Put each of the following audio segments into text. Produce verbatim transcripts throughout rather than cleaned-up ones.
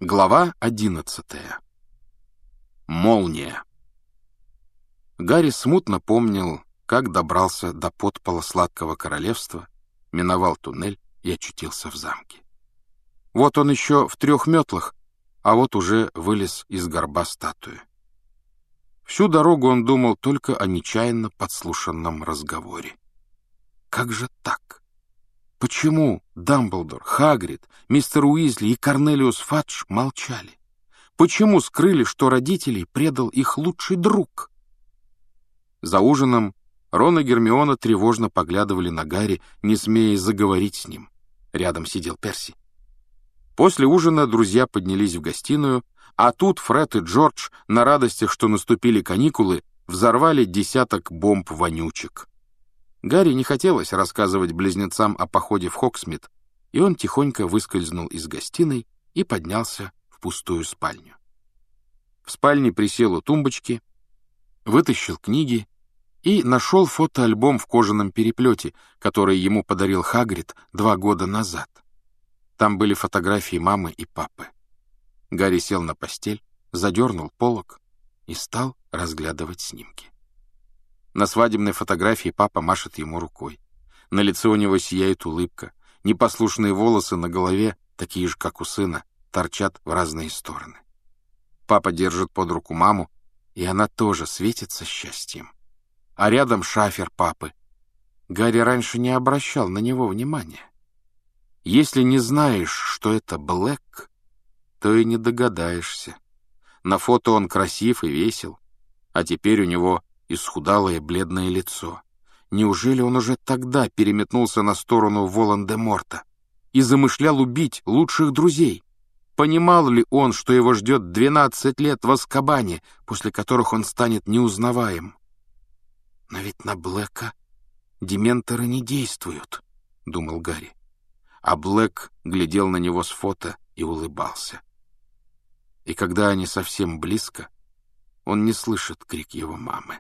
Глава одиннадцатая. Молния. Гарри смутно помнил, как добрался до подпола Сладкого Королевства, миновал туннель и очутился в замке. Вот он еще в трех метлах, а вот уже вылез из горба статуи. Всю дорогу он думал только о нечаянно подслушанном разговоре. Как же так? Почему Дамблдор, Хагрид, мистер Уизли и Корнелиус Фадж молчали? Почему скрыли, что родителей предал их лучший друг? За ужином Рон и Гермиона тревожно поглядывали на Гарри, не смея заговорить с ним. Рядом сидел Перси. После ужина друзья поднялись в гостиную, а тут Фред и Джордж, на радостях, что наступили каникулы, взорвали десяток бомб-вонючек. Гарри не хотелось рассказывать близнецам о походе в Хогсмит, и он тихонько выскользнул из гостиной и поднялся в пустую спальню. В спальне присел у тумбочки, вытащил книги и нашел фотоальбом в кожаном переплете, который ему подарил Хагрид два года назад. Там были фотографии мамы и папы. Гарри сел на постель, задернул полог и стал разглядывать снимки. На свадебной фотографии папа машет ему рукой. На лице у него сияет улыбка. Непослушные волосы на голове, такие же, как у сына, торчат в разные стороны. Папа держит под руку маму, и она тоже светится счастьем. А рядом шафер папы. Гарри раньше не обращал на него внимания. Если не знаешь, что это Блэк, то и не догадаешься. На фото он красив и весел, а теперь у него исхудалое бледное лицо. Неужели он уже тогда переметнулся на сторону Волан-де-Морта и замышлял убить лучших друзей? Понимал ли он, что его ждет двенадцать лет в Азкабане, после которых он станет неузнаваем? Но ведь на Блэка дементоры не действуют, — думал Гарри. А Блэк глядел на него с фото и улыбался. И когда они совсем близко, он не слышит крик его мамы.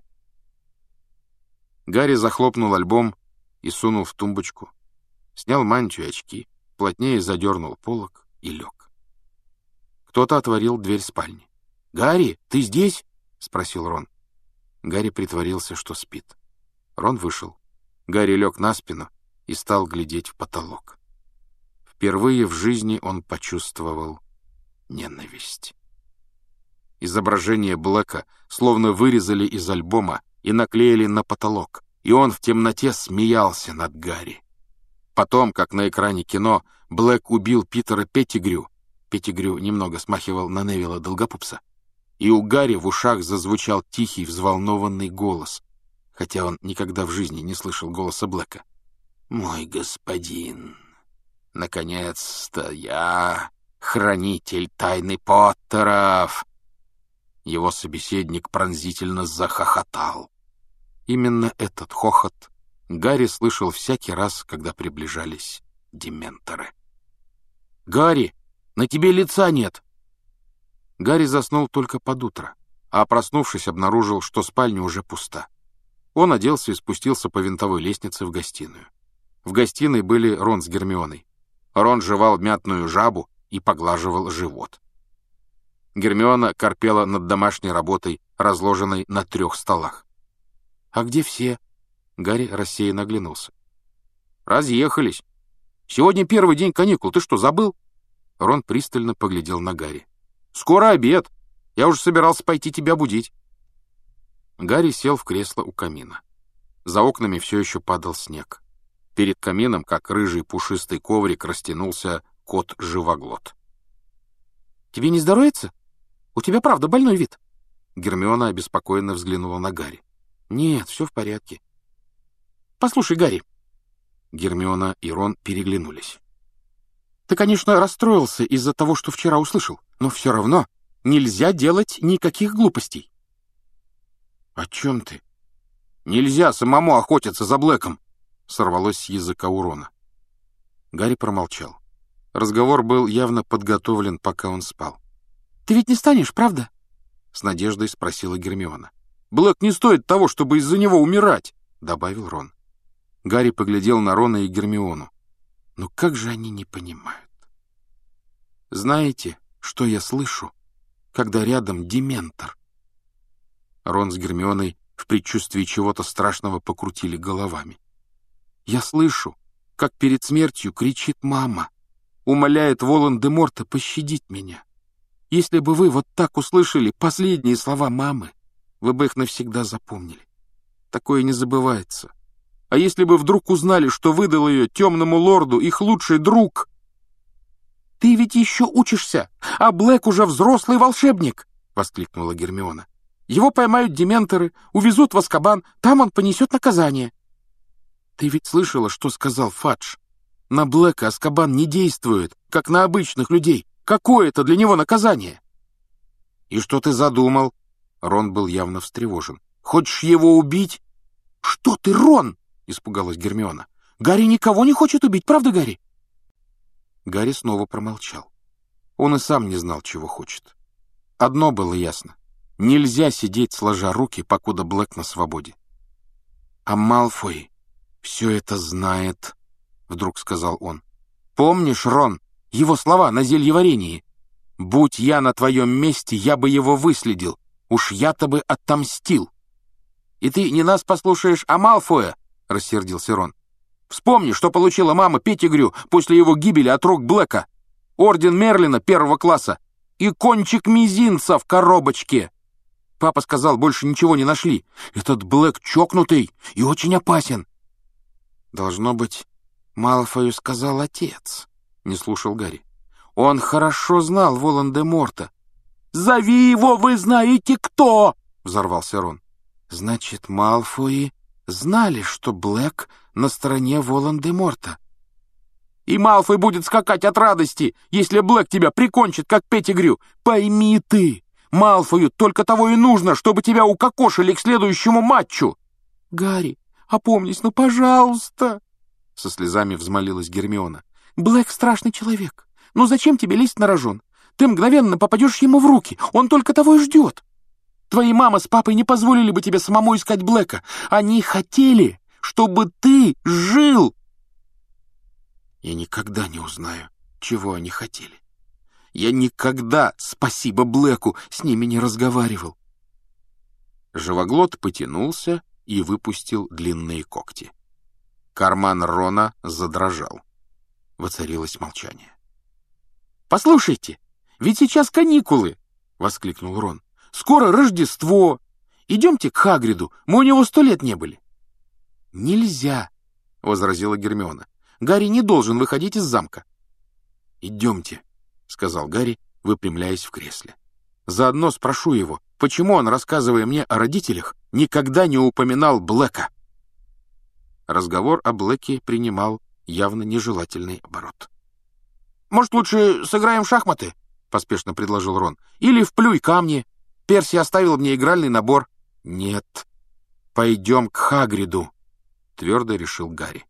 Гарри захлопнул альбом и сунул в тумбочку, снял мантию и очки, плотнее задернул полог и лег. Кто-то отворил дверь спальни. «Гарри, ты здесь?» — спросил Рон. Гарри притворился, что спит. Рон вышел. Гарри лег на спину и стал глядеть в потолок. Впервые в жизни он почувствовал ненависть. Изображение Блэка словно вырезали из альбома и наклеили на потолок, и он в темноте смеялся над Гарри. Потом, как на экране кино, Блэк убил Питера Петтигрю, Петтигрю немного смахивал на Невилла Долгопупса, и у Гарри в ушах зазвучал тихий, взволнованный голос, хотя он никогда в жизни не слышал голоса Блэка. «Мой господин, наконец-то я хранитель тайны Поттеров!» Его собеседник пронзительно захохотал. Именно этот хохот Гарри слышал всякий раз, когда приближались дементоры. «Гарри, на тебе лица нет!» Гарри заснул только под утро, а, проснувшись, обнаружил, что спальня уже пуста. Он оделся и спустился по винтовой лестнице в гостиную. В гостиной были Рон с Гермионой. Рон жевал мятную жабу и поглаживал живот. Гермиона корпела над домашней работой, разложенной на трех столах. «А где все?» Гарри рассеянно оглянулся. «Разъехались. Сегодня первый день каникул. Ты что, забыл?» Рон пристально поглядел на Гарри. «Скоро обед. Я уже собирался пойти тебя будить». Гарри сел в кресло у камина. За окнами все еще падал снег. Перед камином, как рыжий пушистый коврик, растянулся кот-живоглот. «Тебе не здоровится? У тебя правда больной вид?» Гермиона обеспокоенно взглянула на Гарри. «Нет, все в порядке». «Послушай, Гарри». Гермиона и Рон переглянулись. «Ты, конечно, расстроился из-за того, что вчера услышал, но все равно нельзя делать никаких глупостей». «О чем ты?» «Нельзя самому охотиться за Блэком», — сорвалось с языка у Рона. Гарри промолчал. Разговор был явно подготовлен, пока он спал. «Ты ведь не станешь, правда?» — с надеждой спросила Гермиона. «Блэк не стоит того, чтобы из-за него умирать», — добавил Рон. Гарри поглядел на Рона и Гермиону. «Ну как же они не понимают?» «Знаете, что я слышу, когда рядом дементор?» Рон с Гермионой в предчувствии чего-то страшного покрутили головами. «Я слышу, как перед смертью кричит мама, умоляет Волан-де-Морта пощадить меня. Если бы вы вот так услышали последние слова мамы, вы бы их навсегда запомнили. Такое не забывается. А если бы вдруг узнали, что выдал ее темному лорду их лучший друг...» «Ты ведь еще учишься, а Блэк уже взрослый волшебник!» — воскликнула Гермиона. «Его поймают дементоры, увезут в Азкабан, там он понесет наказание». «Ты ведь слышала, что сказал Фадж? На Блэка Азкабан не действует, как на обычных людей. Какое это для него наказание?» «И что ты задумал?» Рон был явно встревожен. «Хочешь его убить?» «Что ты, Рон?» — испугалась Гермиона. «Гарри никого не хочет убить, правда, Гарри?» Гарри снова промолчал. Он и сам не знал, чего хочет. Одно было ясно. Нельзя сидеть сложа руки, покуда Блэк на свободе. «А Малфой все это знает», — вдруг сказал он. «Помнишь, Рон, его слова на зельеварении? Будь я на твоем месте, я бы его выследил. Уж я-то бы отомстил». «И ты не нас послушаешь, а Малфоя?» — рассердился Рон. «Вспомни, что получила мама Петтигрю после его гибели от рук Блэка. Орден Мерлина первого класса и кончик мизинца в коробочке. Папа сказал, больше ничего не нашли. Этот Блэк чокнутый и очень опасен». «Должно быть, Малфою сказал отец», — не слушал Гарри. «Он хорошо знал Волан-де-Морта». «Зови его, вы знаете кто!» — взорвался Рон. «Значит, Малфои знали, что Блэк на стороне Волан-де-Морта». «И Малфой будет скакать от радости, если Блэк тебя прикончит, как Петтигрю. Пойми ты, Малфою только того и нужно, чтобы тебя укокошили к следующему матчу». «Гарри, опомнись, ну, пожалуйста!» Со слезами взмолилась Гермиона. «Блэк страшный человек. Ну зачем тебе лезть на рожон? Ты мгновенно попадешь ему в руки. Он только того и ждет. Твои мама с папой не позволили бы тебе самому искать Блэка. Они хотели, чтобы ты жил». «Я никогда не узнаю, чего они хотели. Я никогда, спасибо Блэку, с ними не разговаривал». Живоглот потянулся и выпустил длинные когти. Карман Рона задрожал. Воцарилось молчание. «Послушайте, ведь сейчас каникулы!» — воскликнул Рон. «Скоро Рождество! Идемте к Хагриду, мы у него сто лет не были». «Нельзя!» — возразила Гермиона. «Гарри не должен выходить из замка». «Идемте», — сказал Гарри, выпрямляясь в кресле. «Заодно спрошу его, почему он, рассказывая мне о родителях, никогда не упоминал Блэка». Разговор о Блэке принимал явно нежелательный оборот. «Может, лучше сыграем в шахматы?» — поспешно предложил Рон. «Или в плюй камни. Перси оставил мне игральный набор». «Нет, пойдем к Хагриду», — твердо решил Гарри.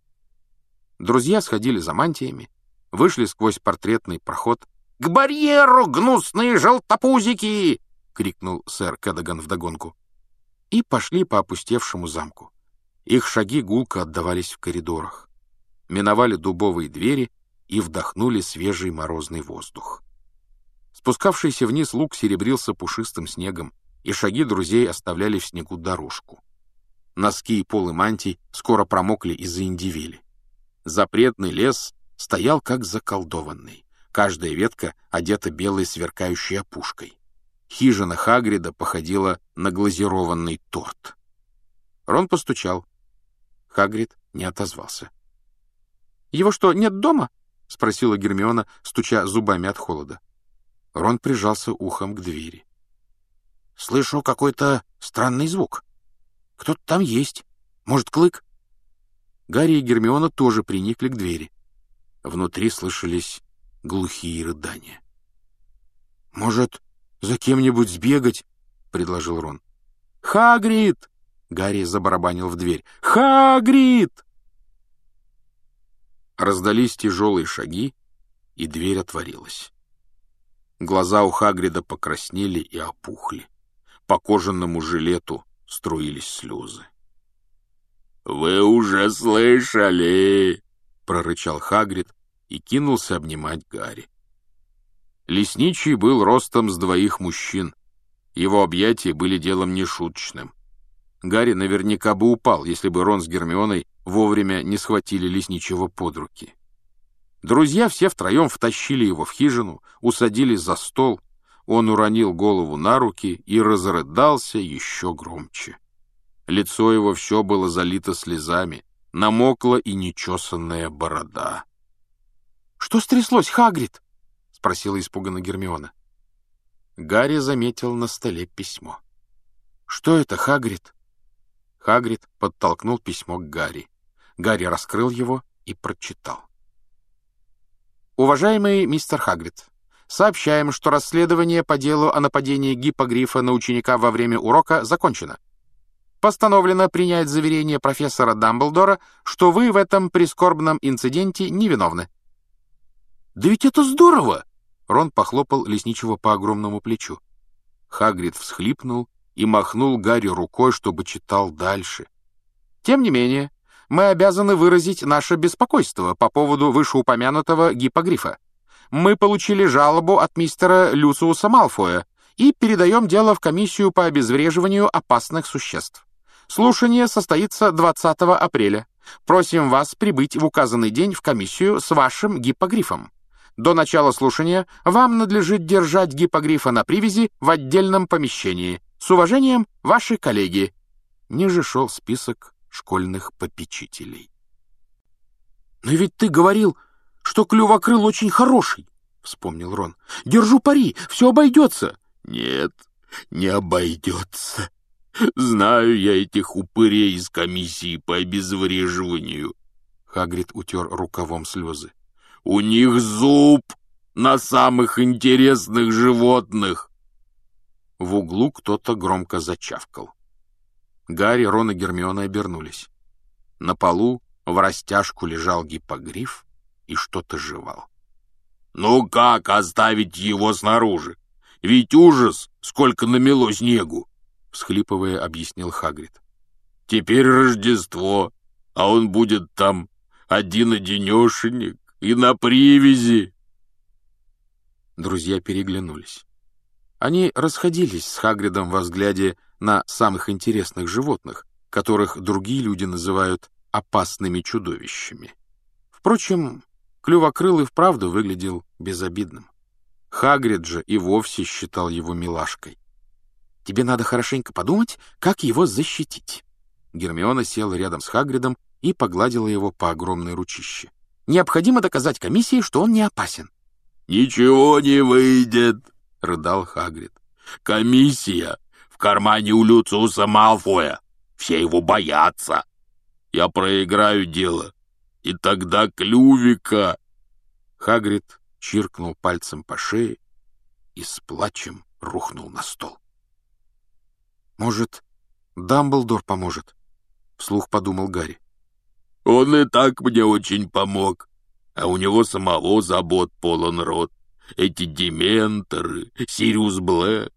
Друзья сходили за мантиями, вышли сквозь портретный проход. «К барьеру, гнусные желтопузики!» — крикнул сэр Кэдаган вдогонку. И пошли по опустевшему замку. Их шаги гулко отдавались в коридорах. Миновали дубовые двери и вдохнули свежий морозный воздух. Спускавшийся вниз луг серебрился пушистым снегом, и шаги друзей оставляли в снегу дорожку. Носки и полы мантий скоро промокли и заиндивели. Запретный лес стоял как заколдованный. Каждая ветка одета белой сверкающей опушкой. Хижина Хагрида походила на глазированный торт. Рон постучал. Хагрид не отозвался. «Его что, нет дома?» — спросила Гермиона, стуча зубами от холода. Рон прижался ухом к двери. «Слышу какой-то странный звук. Кто-то там есть. Может, Клык?» Гарри и Гермиона тоже приникли к двери. Внутри слышались глухие рыдания. «Может, за кем-нибудь сбегать?» — предложил Рон. «Хагрид!» — Гарри забарабанил в дверь. «Хагрид!» Раздались тяжелые шаги, и дверь отворилась. Глаза у Хагрида покраснели и опухли. По кожаному жилету струились слезы. «Вы уже слышали!» — прорычал Хагрид и кинулся обнимать Гарри. Лесничий был ростом с двоих мужчин. Его объятия были делом нешуточным. Гарри наверняка бы упал, если бы Рон с Гермионой вовремя не схватили лесничего под руки. Друзья все втроем втащили его в хижину, усадили за стол. Он уронил голову на руки и разрыдался еще громче. Лицо его все было залито слезами, намокла и нечесанная борода. — Что стряслось, Хагрид? — спросила испуганно Гермиона. Гарри заметил на столе письмо. — Что это, Хагрид? Хагрид подтолкнул письмо к Гарри. Гарри раскрыл его и прочитал. «Уважаемый мистер Хагрид, сообщаем, что расследование по делу о нападении гиппогрифа на ученика во время урока закончено. Постановлено принять заверение профессора Дамблдора, что вы в этом прискорбном инциденте невиновны». «Да ведь это здорово!» Рон похлопал лесничего по огромному плечу. Хагрид всхлипнул и махнул Гарри рукой, чтобы читал дальше. «Тем не менее, мы обязаны выразить наше беспокойство по поводу вышеупомянутого гиппогрифа. Мы получили жалобу от мистера Люциуса Малфоя и передаем дело в комиссию по обезвреживанию опасных существ. Слушание состоится двадцатого апреля. Просим вас прибыть в указанный день в комиссию с вашим гиппогрифом. До начала слушания вам надлежит держать гиппогрифа на привязи в отдельном помещении. С уважением, ваши коллеги». Ниже шел список школьных попечителей. «Но ведь ты говорил, что Клювокрыл очень хороший», — вспомнил Рон. «Держу пари, все обойдется». «Нет, не обойдется. Знаю я этих упырей из комиссии по обезвреживанию». Хагрид утер рукавом слезы. «У них зуб на самых интересных животных». В углу кто-то громко зачавкал. Гарри, Рон и Гермиона обернулись. На полу врастяжку лежал гиппогриф и что-то жевал. «Ну как оставить его снаружи? Ведь ужас, сколько намело снегу!» — всхлипывая, объяснил Хагрид. «Теперь Рождество, а он будет там один-одинешенек и на привязи». Друзья переглянулись. Они расходились с Хагридом во взгляде на самых интересных животных, которых другие люди называют опасными чудовищами. Впрочем, Клювокрыл и вправду выглядел безобидным. Хагрид же и вовсе считал его милашкой. «Тебе надо хорошенько подумать, как его защитить». Гермиона села рядом с Хагридом и погладила его по огромной ручище. «Необходимо доказать комиссии, что он не опасен». «Ничего не выйдет», — рыдал Хагрид. «Комиссия в кармане у Люциуса Малфоя. Все его боятся. Я проиграю дело, и тогда Клювика...» Хагрид чиркнул пальцем по шее и с плачем рухнул на стол. «Может, Дамблдор поможет?» — вслух подумал Гарри. «Он и так мне очень помог, а у него самого забот полон рот. Эти дементоры, Сириус Блэк».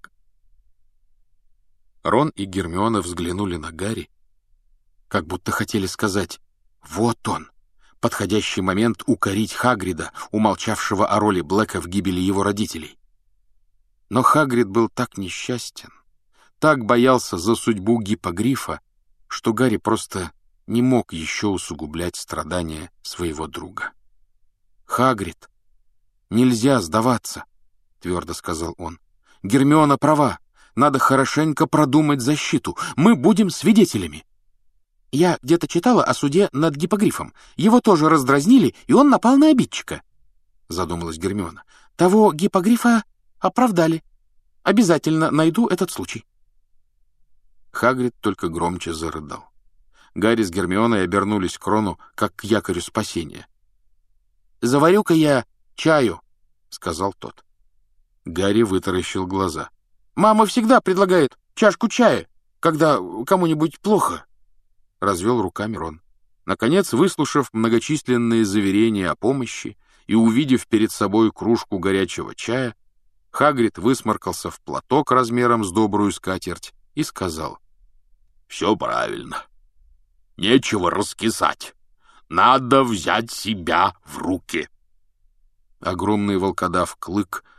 Рон и Гермиона взглянули на Гарри, как будто хотели сказать: «Вот он, подходящий момент укорить Хагрида, умолчавшего о роли Блэка в гибели его родителей». Но Хагрид был так несчастен, так боялся за судьбу гиппогрифа, что Гарри просто не мог еще усугублять страдания своего друга. «Хагрид, нельзя сдаваться», — твердо сказал он. «Гермиона права. Надо хорошенько продумать защиту. Мы будем свидетелями». «Я где-то читала о суде над гиппогрифом. Его тоже раздразнили, и он напал на обидчика», — задумалась Гермиона. «Того гиппогрифа оправдали. Обязательно найду этот случай». Хагрид только громче зарыдал. Гарри с Гермионой обернулись к Рону, как к якорю спасения. «Заварю-ка я чаю», — сказал тот. Гарри вытаращил глаза. «Мама всегда предлагает чашку чая, когда кому-нибудь плохо», — развел руками Рон. Наконец, выслушав многочисленные заверения о помощи и увидев перед собой кружку горячего чая, Хагрид высморкался в платок размером с добрую скатерть и сказал: «Все правильно. Нечего раскисать. Надо взять себя в руки». Огромный волкодав Клык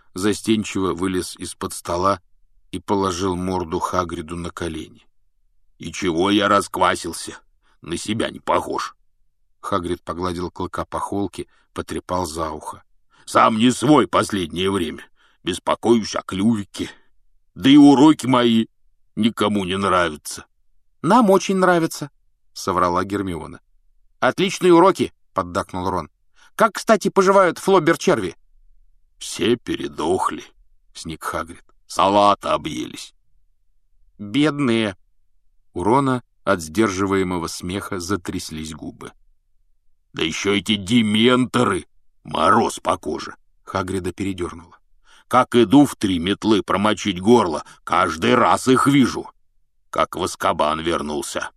застенчиво вылез из-под стола и положил морду Хагриду на колени. «И чего я расквасился? На себя не похож». Хагрид погладил Клыка по холке, потрепал за ухо. «Сам не свой последнее время. Беспокоюсь о клювике. Да и уроки мои никому не нравятся». «Нам очень нравится», — соврала Гермиона. «Отличные уроки», — поддакнул Рон. «Как, кстати, поживают флоббер-черви?» «Все передохли», — сник Хагрид. «Салата объелись». «Бедные». У Рона от сдерживаемого смеха затряслись губы. «Да еще эти дементоры! Мороз по коже!» Хагрида передернуло. «Как иду в три метлы промочить горло, каждый раз их вижу, как в Азкабан вернулся».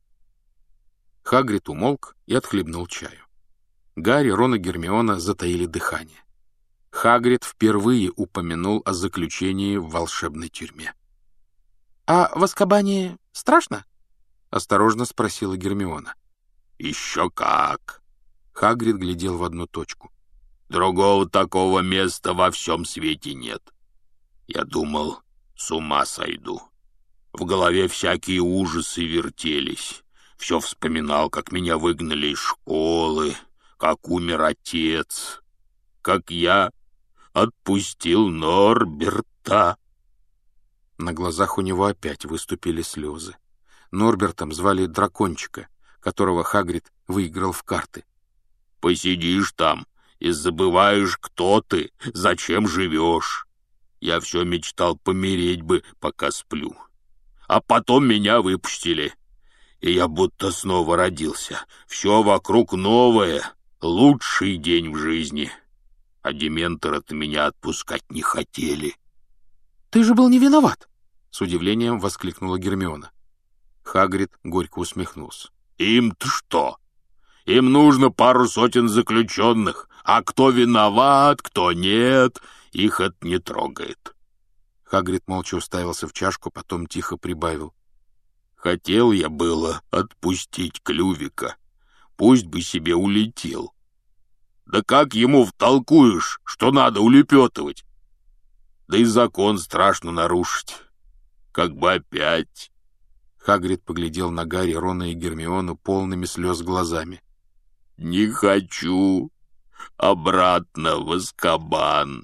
Хагрид умолк и отхлебнул чаю. Гарри, Рон и Гермиона затаили дыхание. Хагрид впервые упомянул о заключении в волшебной тюрьме. «А в Азкабане страшно?» — осторожно спросила Гермиона. «Еще как!» Хагрид глядел в одну точку. «Другого такого места во всем свете нет. Я думал, с ума сойду. В голове всякие ужасы вертелись. Все вспоминал, как меня выгнали из школы, как умер отец, как я отпустил Норберта». На глазах у него опять выступили слезы. Норбертом звали Дракончика, которого Хагрид выиграл в карты. «Посидишь там и забываешь, кто ты, зачем живешь. Я все мечтал помереть бы, пока сплю. А потом меня выпустили, и я будто снова родился. Все вокруг новое, лучший день в жизни. А дементоры-то меня отпускать не хотели». «Ты же был не виноват!» — с удивлением воскликнула Гермиона. Хагрид горько усмехнулся. «Им-то что? Им нужно пару сотен заключенных, а кто виноват, кто нет, их это не трогает». Хагрид молча уставился в чашку, потом тихо прибавил. «Хотел я было отпустить Клювика, пусть бы себе улетел. Да как ему втолкуешь, что надо улепетывать? Да и закон страшно нарушить. Как бы опять...» Хагрид поглядел на Гарри, Рона и Гермиону полными слез глазами. «Не хочу обратно в Азкабан».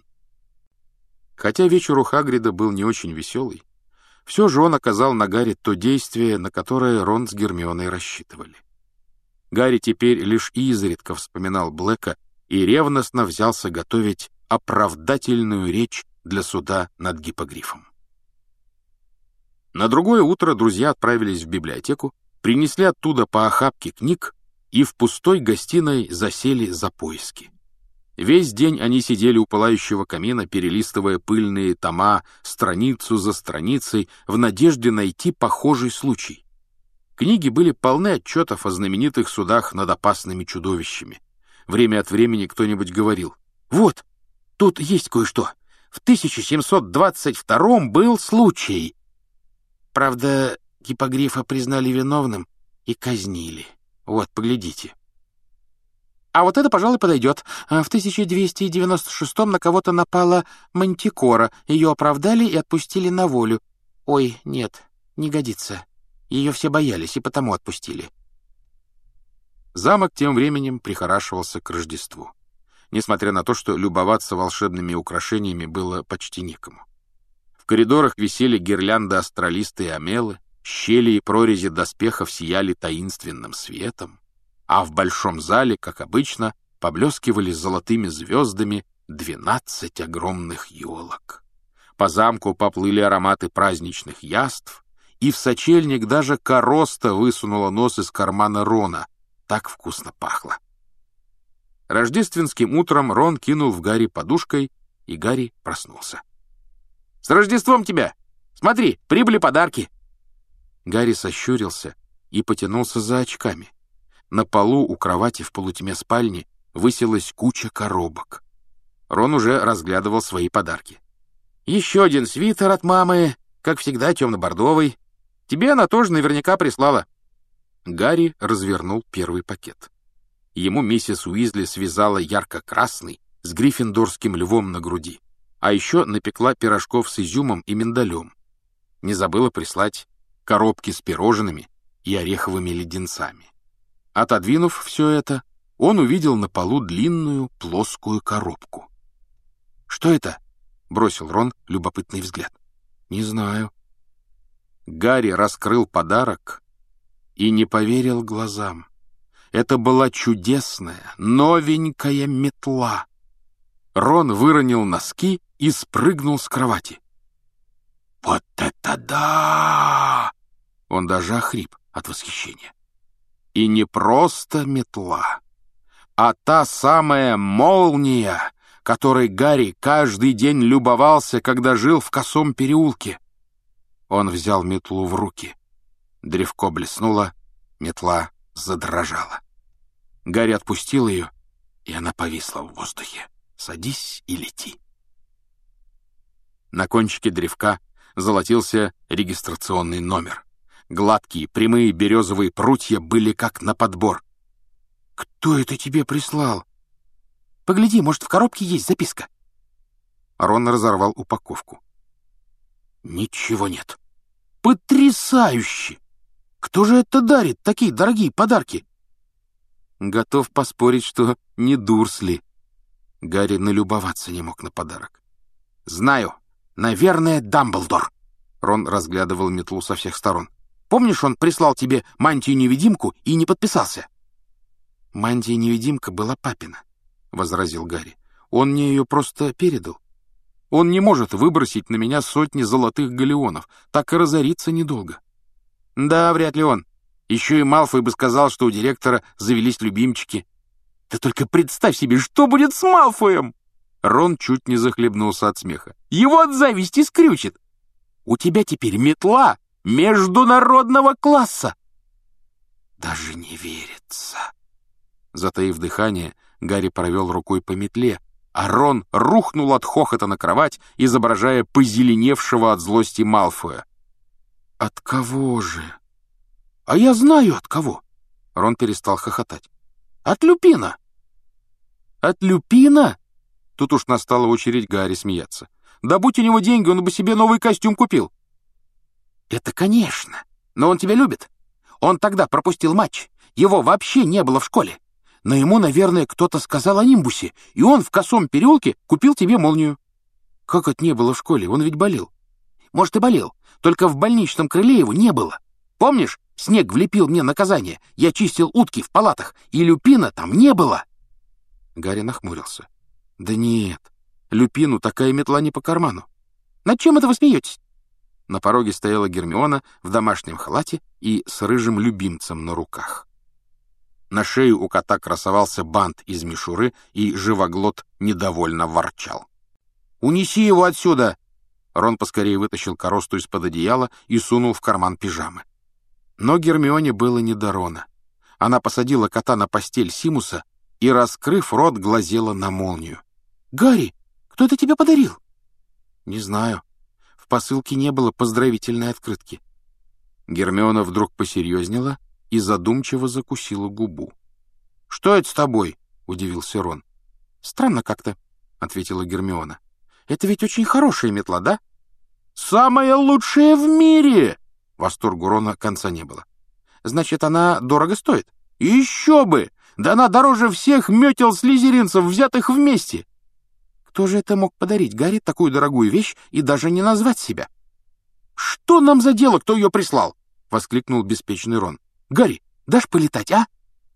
Хотя вечер у Хагрида был не очень веселый, все же он оказал на Гарри то действие, на которое Рон с Гермионой рассчитывали. Гарри теперь лишь изредка вспоминал Блэка и ревностно взялся готовить оправдательную речь для суда над Гиппогрифом. На другое утро друзья отправились в библиотеку, принесли оттуда по охапке книг и в пустой гостиной засели за поиски. Весь день они сидели у пылающего камина, перелистывая пыльные тома страницу за страницей в надежде найти похожий случай. Книги были полны отчетов о знаменитых судах над опасными чудовищами. Время от времени кто-нибудь говорил: «Вот, тут есть кое-что. В тысяча семьсот двадцать втором был случай. Правда, Гиппогрифа признали виновным и казнили. Вот, поглядите. А вот это, пожалуй, подойдет. В тысяча двести девяносто шестом на кого-то напала Мантикора. Ее оправдали и отпустили на волю. Ой, нет, не годится. Ее все боялись и потому отпустили». Замок тем временем прихорашивался к Рождеству, несмотря на то, что любоваться волшебными украшениями было почти некому. В коридорах висели гирлянды астролисты и омелы, щели и прорези доспехов сияли таинственным светом, а в большом зале, как обычно, поблескивали золотыми звездами двенадцать огромных елок. По замку поплыли ароматы праздничных яств, и в сочельник даже короста высунула нос из кармана Рона. Так вкусно пахло. Рождественским утром Рон кинул в Гарри подушкой, и Гарри проснулся. «С Рождеством тебя! Смотри, прибыли подарки!» Гарри сощурился и потянулся за очками. На полу у кровати в полутьме спальни высилась куча коробок. Рон уже разглядывал свои подарки. «Еще один свитер от мамы, как всегда, темно-бордовый. Тебе она тоже наверняка прислала». Гарри развернул первый пакет. Ему миссис Уизли связала ярко-красный с гриффиндорским львом на груди, А еще напекла пирожков с изюмом и миндалем. Не забыла прислать коробки с пирожными и ореховыми леденцами. Отодвинув все это, он увидел на полу длинную плоскую коробку. «Что это?» — бросил Рон любопытный взгляд. «Не знаю». Гарри раскрыл подарок и не поверил глазам. Это была чудесная, новенькая метла. Рон выронил носки и спрыгнул с кровати. «Вот это да!» Он даже охрип от восхищения. И не просто метла, а та самая молния, которой Гарри каждый день любовался, когда жил в Косом переулке. Он взял метлу в руки. Древко блеснуло, метла задрожала. Гарри отпустил ее, и она повисла в воздухе. «Садись и лети». На кончике древка золотился регистрационный номер. Гладкие, прямые березовые прутья были как на подбор. «Кто это тебе прислал?» «Погляди, может, в коробке есть записка». Рон разорвал упаковку. Ничего нет. «Потрясающе! Кто же это дарит такие дорогие подарки?» Готов поспорить, что не Дурсли. Гарри налюбоваться не мог на подарок. «Знаю. Наверное, Дамблдор». Рон разглядывал метлу со всех сторон. «Помнишь, он прислал тебе мантию-невидимку и не подписался?» «Мантия-невидимка была папина», — возразил Гарри. «Он мне ее просто передал. Он не может выбросить на меня сотни золотых галеонов, так и разориться недолго». «Да, вряд ли он. Еще и Малфой бы сказал, что у директора завелись любимчики». «Ты только представь себе, что будет с Малфоем!» Рон чуть не захлебнулся от смеха. «Его от зависти скрючит. У тебя теперь метла международного класса!» «Даже не верится!» Затаив дыхание, Гарри провел рукой по метле, а Рон рухнул от хохота на кровать, изображая позеленевшего от злости Малфоя. «От кого же?» «А я знаю, от кого!» Рон перестал хохотать. «От Люпина!» «От Люпина?» Тут уж настала очередь Гарри смеяться. «Да будь у него деньги, он бы себе новый костюм купил». «Это конечно, но он тебя любит. Он тогда пропустил матч. Его вообще не было в школе. Но ему, наверное, кто-то сказал о Нимбусе, и он в Косом переулке купил тебе молнию». «Как это не было в школе? Он ведь болел». «Может, и болел, только в больничном крыле его не было. Помнишь, снег влепил мне наказание? Я чистил утки в палатах, и Люпина там не было». Гарри нахмурился. «Да нет, Люпину такая метла не по карману». «Над чем это вы смеетесь?» На пороге стояла Гермиона в домашнем халате и с рыжим любимцем на руках. На шее у кота красовался бант из мишуры, и живоглот недовольно ворчал. «Унеси его отсюда!» Рон поскорее вытащил коросту из-под одеяла и сунул в карман пижамы. Но Гермионе было не до Рона. Она посадила кота на постель Симуса и, раскрыв рот, глазела на молнию. «Гарри, кто это тебе подарил?» «Не знаю. В посылке не было поздравительной открытки». Гермиона вдруг посерьезнела и задумчиво закусила губу. «Что это с тобой?» — удивился Рон. «Странно как-то», — ответила Гермиона. «Это ведь очень хорошая метла, да?» «Самая лучшая в мире!» Восторгу Рона конца не было. «Значит, она дорого стоит?» «Еще бы! Да она дороже всех метел слизеринцев, взятых вместе!» «Кто же это мог подарить Гарри такую дорогую вещь и даже не назвать себя?» «Что нам за дело, кто ее прислал?» — воскликнул беспечный Рон. «Гарри, дашь полетать, а?»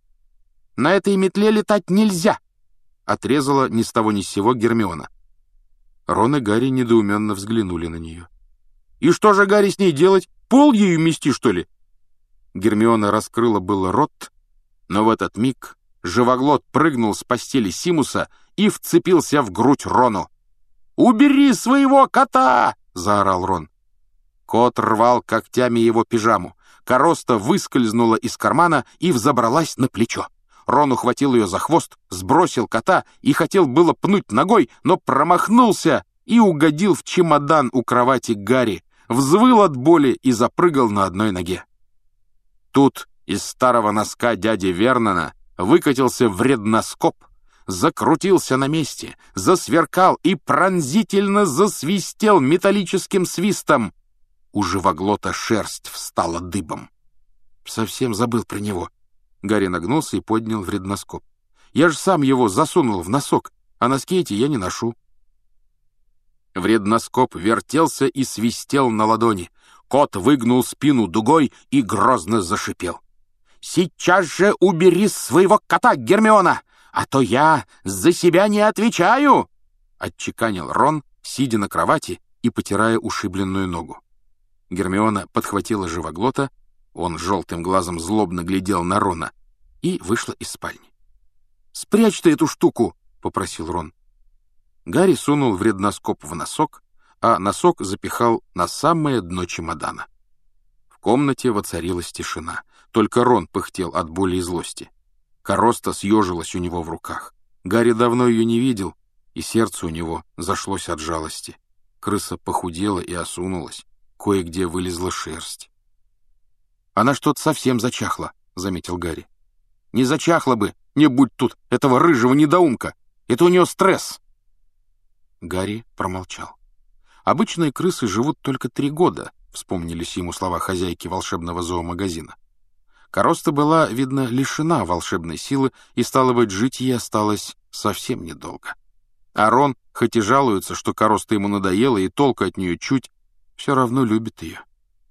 «На этой метле летать нельзя!» — отрезала ни с того ни с сего Гермиона. Рон и Гарри недоуменно взглянули на нее. «И что же, Гарри, с ней делать? Пол ею мести, что ли?» Гермиона раскрыла было рот, но в этот миг живоглот прыгнул с постели Симуса и вцепился в грудь Рону. «Убери своего кота!» — заорал Рон. Кот рвал когтями его пижаму. Короста выскользнула из кармана и взобралась на плечо. Рон ухватил ее за хвост, сбросил кота и хотел было пнуть ногой, но промахнулся и угодил в чемодан у кровати Гарри, взвыл от боли и запрыгал на одной ноге. Тут из старого носка дяди Вернона выкатился вредноскоп, закрутился на месте, засверкал и пронзительно засвистел металлическим свистом. У живоглота шерсть встала дыбом. Совсем забыл про него. Гарри нагнулся и поднял вредноскоп. Я же сам его засунул в носок, а носки эти я не ношу. Вредноскоп вертелся и свистел на ладони. Кот выгнул спину дугой и грозно зашипел. «Сейчас же убери своего кота, Гермиона, а то я за себя не отвечаю!» — отчеканил Рон, сидя на кровати и потирая ушибленную ногу. Гермиона подхватила живоглота, он желтым глазом злобно глядел на Рона, и вышла из спальни. «Спрячь ты эту штуку!» — попросил Рон. Гарри сунул вредноскоп в носок, а носок запихал на самое дно чемодана. В комнате воцарилась тишина. Только Рон пыхтел от боли и злости. Короста съежилась у него в руках. Гарри давно ее не видел, и сердце у него зашлось от жалости. Крыса похудела и осунулась, кое-где вылезла шерсть. «Она что-то совсем зачахла», — заметил Гарри. «Не зачахла бы, не будь тут этого рыжего недоумка. Это у нее стресс». Гарри промолчал. «Обычные крысы живут только три года», — вспомнились ему слова хозяйки волшебного зоомагазина. Короста была, видно, лишена волшебной силы, и, стало быть, жить ей осталось совсем недолго. А Рон, хоть и жалуется, что Короста ему надоела и толку от нее чуть, все равно любит ее.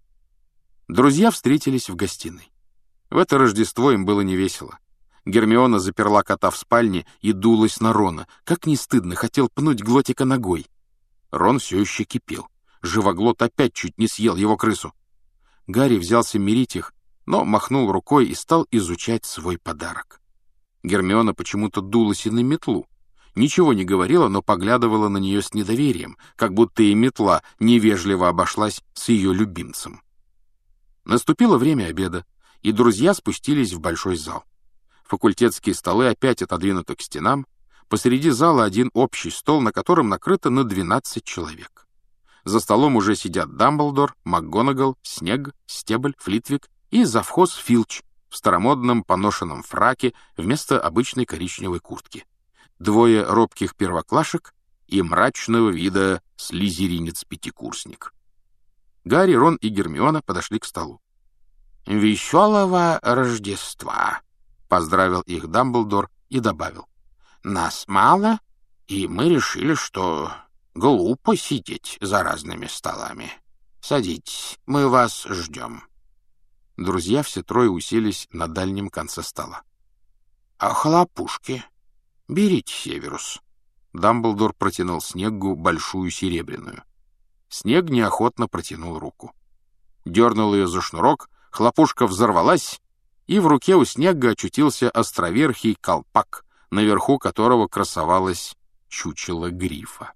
Друзья встретились в гостиной. В это Рождество им было невесело. Гермиона заперла кота в спальне и дулась на Рона. Как не стыдно, хотел пнуть Глотика ногой. Рон все еще кипел. Живоглот опять чуть не съел его крысу. Гарри взялся мирить их, но махнул рукой и стал изучать свой подарок. Гермиона почему-то дулась и на метлу. Ничего не говорила, но поглядывала на нее с недоверием, как будто и метла невежливо обошлась с ее любимцем. Наступило время обеда, и друзья спустились в большой зал. Факультетские столы опять отодвинуты к стенам. Посреди зала один общий стол, на котором накрыто на двенадцать человек. За столом уже сидят Дамблдор, МакГонагал, Снегг, Стебль, Флитвик и завхоз Филч в старомодном поношенном фраке вместо обычной коричневой куртки. Двое робких первоклашек и мрачного вида слизеринец-пятикурсник. Гарри, Рон и Гермиона подошли к столу. «Веселого Рождества!» — поздравил их Дамблдор и добавил. «Нас мало, и мы решили, что глупо сидеть за разными столами. Садитесь, мы вас ждем». Друзья все трое уселись на дальнем конце стола. «А хлопушки? Берите, Северус». Дамблдор протянул Снеггу большую серебряную. Снегг неохотно протянул руку. Дернул ее за шнурок, хлопушка взорвалась, и в руке у Снегга очутился островерхий колпак, наверху которого красовалось чучело грифа.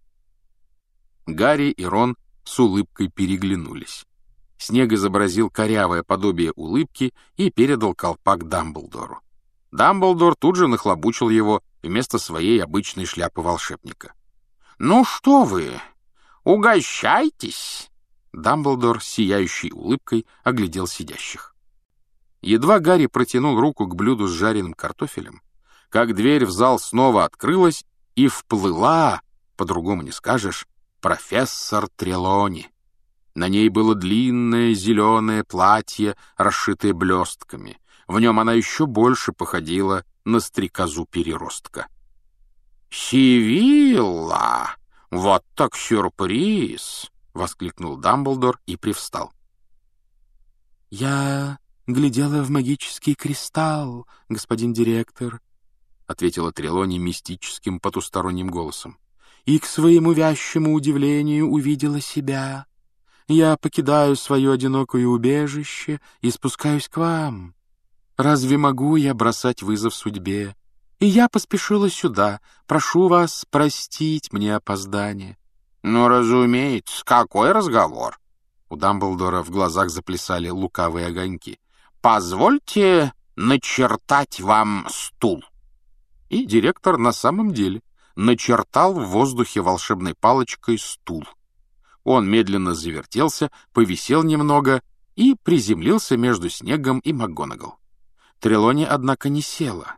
Гарри и Рон с улыбкой переглянулись. Снегг изобразил корявое подобие улыбки и передал колпак Дамблдору. Дамблдор тут же нахлобучил его вместо своей обычной шляпы волшебника. «Ну что вы, угощайтесь!» Дамблдор с сияющей улыбкой оглядел сидящих. Едва Гарри протянул руку к блюду с жареным картофелем, как дверь в зал снова открылась, и вплыла, по-другому не скажешь, профессор Трелони. На ней было длинное зеленое платье, расшитое блестками. В нем она еще больше походила на стрекозу-переростка. «Сивилла! Вот так сюрприз!» — воскликнул Дамблдор и привстал. «Я глядела в магический кристалл, господин директор», — ответила Трелони мистическим потусторонним голосом, «и к своему вящему удивлению увидела себя. Я покидаю свое одинокое убежище и спускаюсь к вам. Разве могу я бросать вызов судьбе? И я поспешила сюда. Прошу вас простить мне опоздание». «Ну, разумеется, какой разговор?» У Дамблдора в глазах заплясали лукавые огоньки. «Позвольте начертать вам стул». И директор на самом деле начертал в воздухе волшебной палочкой стул. Он медленно завертелся, повисел немного и приземлился между Снеггом и МакГонагал. Трелони, однако, не села.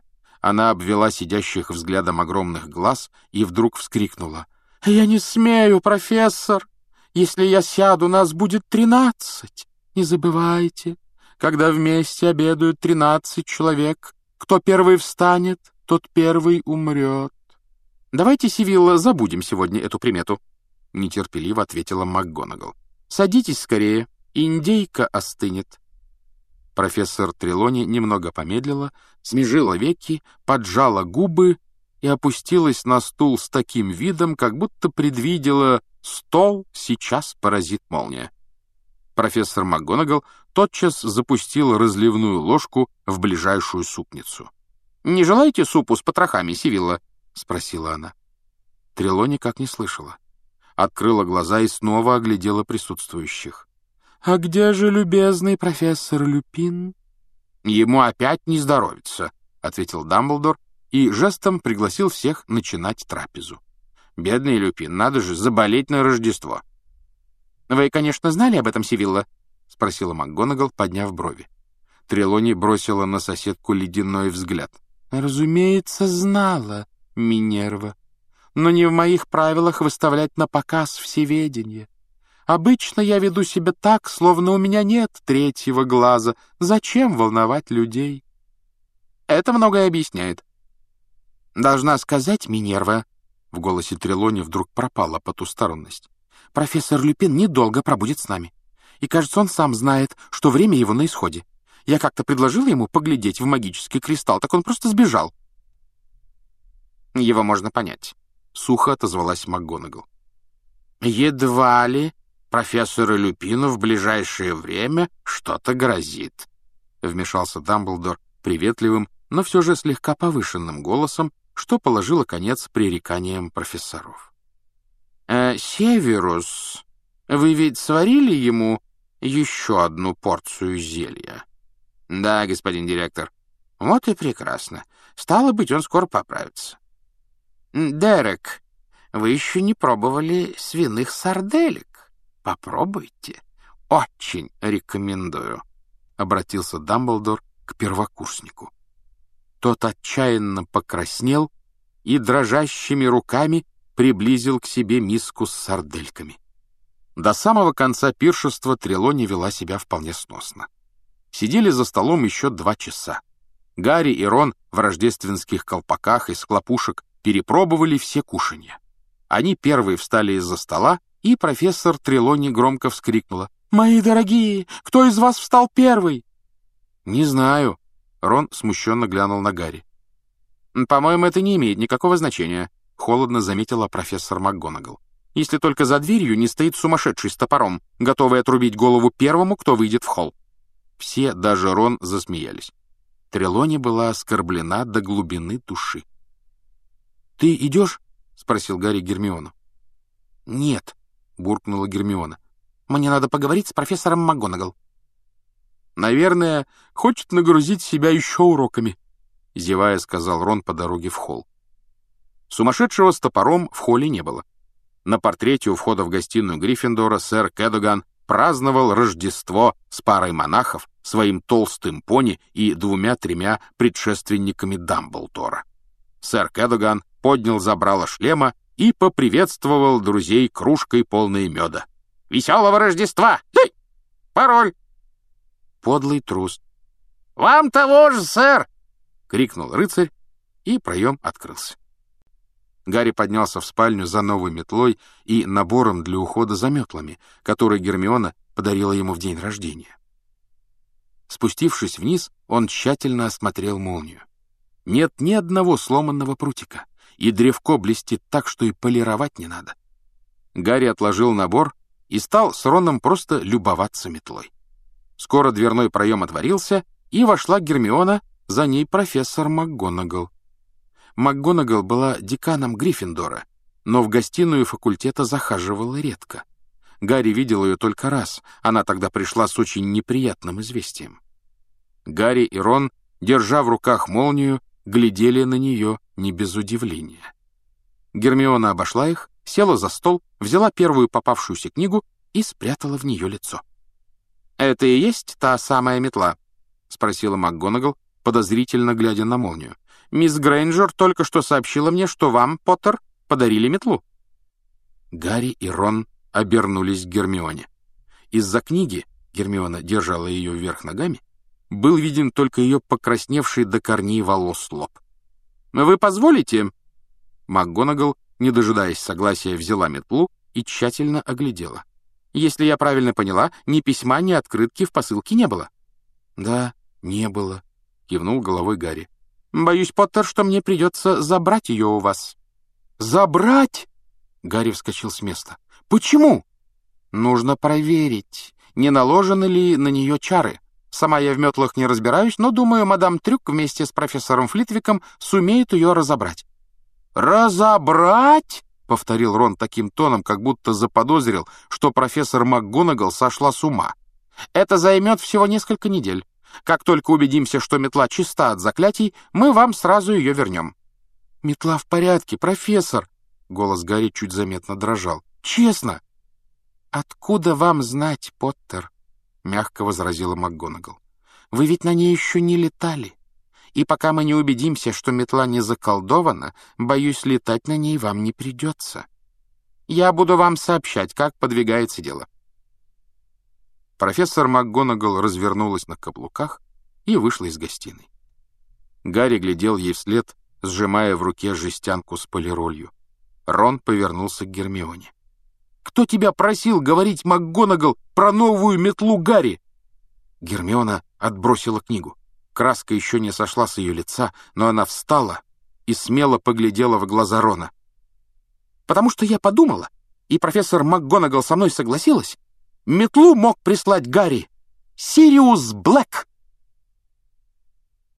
Она обвела сидящих взглядом огромных глаз и вдруг вскрикнула. «Я не смею, профессор! Если я сяду, нас будет тринадцать. Не забывайте, когда вместе обедают тринадцать человек, кто первый встанет, тот первый умрет». «Давайте, Сивилла, забудем сегодня эту примету», — нетерпеливо ответила МакГонагал. «Садитесь скорее, индейка остынет». Профессор Трелони немного помедлила, смежила веки, поджала губы и опустилась на стул с таким видом, как будто предвидела: стол сейчас поразит молния. Профессор МакГонагал тотчас запустила разливную ложку в ближайшую супницу. «Не желаете супу с потрохами, Сивилла?» — спросила она. Трелони как не слышала. Открыла глаза и снова оглядела присутствующих. «А где же любезный профессор Люпин?» «Ему опять не здоровится», — ответил Дамблдор и жестом пригласил всех начинать трапезу. «Бедный Люпин, надо же, заболеть на Рождество». «Вы, конечно, знали об этом, Сивилла?» — спросила МакГонагал, подняв брови. Трелони бросила на соседку ледяной взгляд. «Разумеется, знала, Минерва. Но не в моих правилах выставлять на показ всеведение. Обычно я веду себя так, словно у меня нет третьего глаза. Зачем волновать людей?» «Это многое объясняет». «Должна сказать, Минерва», — в голосе Трелони вдруг пропала потусторонность, «профессор Люпин недолго пробудет с нами. И, кажется, он сам знает, что время его на исходе. Я как-то предложила ему поглядеть в магический кристалл, так он просто сбежал». «Его можно понять», — сухо отозвалась МакГонагал. «Едва ли профессору Люпину в ближайшее время что-то грозит», — вмешался Дамблдор приветливым, но все же слегка повышенным голосом, что положило конец пререканиям профессоров. «Э, «Северус, вы ведь сварили ему еще одну порцию зелья?» «Да, господин директор». «Вот и прекрасно. Стало быть, он скоро поправится». «Дерек, вы еще не пробовали свиных сарделек? Попробуйте. Очень рекомендую», — обратился Дамблдор к первокурснику. Тот отчаянно покраснел и дрожащими руками приблизил к себе миску с сардельками. До самого конца пиршества Трелони вела себя вполне сносно. Сидели за столом еще два часа. Гарри и Рон в рождественских колпаках из хлопушек перепробовали все кушанья. Они первые встали из-за стола, и профессор Трелони громко вскрикнула: «Мои дорогие, кто из вас встал первый?» «Не знаю», — Рон смущенно глянул на Гарри. «По-моему, это не имеет никакого значения», — холодно заметила профессор МакГонагал. «Если только за дверью не стоит сумасшедший с топором, готовый отрубить голову первому, кто выйдет в холл». Все, даже Рон, засмеялись. Трелони была оскорблена до глубины души. «Ты идешь?» — спросил Гарри Гермиону. «Нет», — буркнула Гермиона. «Мне надо поговорить с профессором МакГонагал». «Наверное, хочет нагрузить себя еще уроками», — зевая сказал Рон по дороге в холл. Сумасшедшего с топором в холле не было. На портрете у входа в гостиную Гриффиндора сэр Кэдоган праздновал Рождество с парой монахов, своим толстым пони и двумя-тремя предшественниками Дамблдора. Сэр Кэдоган поднял забрало шлема и поприветствовал друзей кружкой полной меда. «Веселого Рождества! Эй! Пароль!» Подлый трус. «Вам того же, сэр!» — крикнул рыцарь, и проем открылся. Гарри поднялся в спальню за новой метлой и набором для ухода за метлами, который Гермиона подарила ему в день рождения. Спустившись вниз, он тщательно осмотрел молнию. Нет ни одного сломанного прутика, и древко блестит так, что и полировать не надо. Гарри отложил набор и стал с Роном просто любоваться метлой. Скоро дверной проем отворился, и вошла Гермиона, за ней профессор МакГонагал. МакГонагал была деканом Гриффиндора, но в гостиную факультета захаживала редко. Гарри видел ее только раз, она тогда пришла с очень неприятным известием. Гарри и Рон, держа в руках молнию, глядели на нее не без удивления. Гермиона обошла их, села за стол, взяла первую попавшуюся книгу и спрятала в нее лицо. «Это и есть та самая метла?» — спросила МакГонагал, подозрительно глядя на молнию. Мисс Грейнджер только что сообщила мне, что вам, Поттер, подарили метлу». Гарри и Рон обернулись к Гермионе. Из-за книги, Гермиона держала ее вверх ногами, был виден только ее покрасневший до корней волос лоб. «Вы позволите?» МакГонагал, не дожидаясь согласия, взяла метлу и тщательно оглядела. «Если я правильно поняла, ни письма, ни открытки в посылке не было». «Да, не было», — кивнул головой Гарри. «Боюсь, Поттер, что мне придется забрать ее у вас». «Забрать?» — Гарри вскочил с места. «Почему?» «Нужно проверить, не наложены ли на нее чары. Сама я в метлах не разбираюсь, но, думаю, мадам Трюк вместе с профессором Флитвиком сумеют ее разобрать». «Разобрать?» — повторил Рон таким тоном, как будто заподозрил, что профессор МакГонагал сошла с ума. «Это займет всего несколько недель. Как только убедимся, что метла чиста от заклятий, мы вам сразу ее вернем». «Метла в порядке, профессор!» — голос Гарри чуть заметно дрожал. «Честно!» «Откуда вам знать, Поттер?» — мягко возразила МакГонагал. «Вы ведь на ней еще не летали. И пока мы не убедимся, что метла не заколдована, боюсь, летать на ней вам не придется. Я буду вам сообщать, как подвигается дело». Профессор МакГонагал развернулась на каблуках и вышла из гостиной. Гарри глядел ей вслед, сжимая в руке жестянку с полиролью. Рон повернулся к Гермионе. «Кто тебя просил говорить, МакГонагал, про новую метлу Гарри?» Гермиона отбросила книгу. Краска еще не сошла с ее лица, но она встала и смело поглядела в глаза Рона. «Потому что я подумала, и профессор МакГонагал со мной согласилась, метлу мог прислать Гарри. Сириус Блэк!»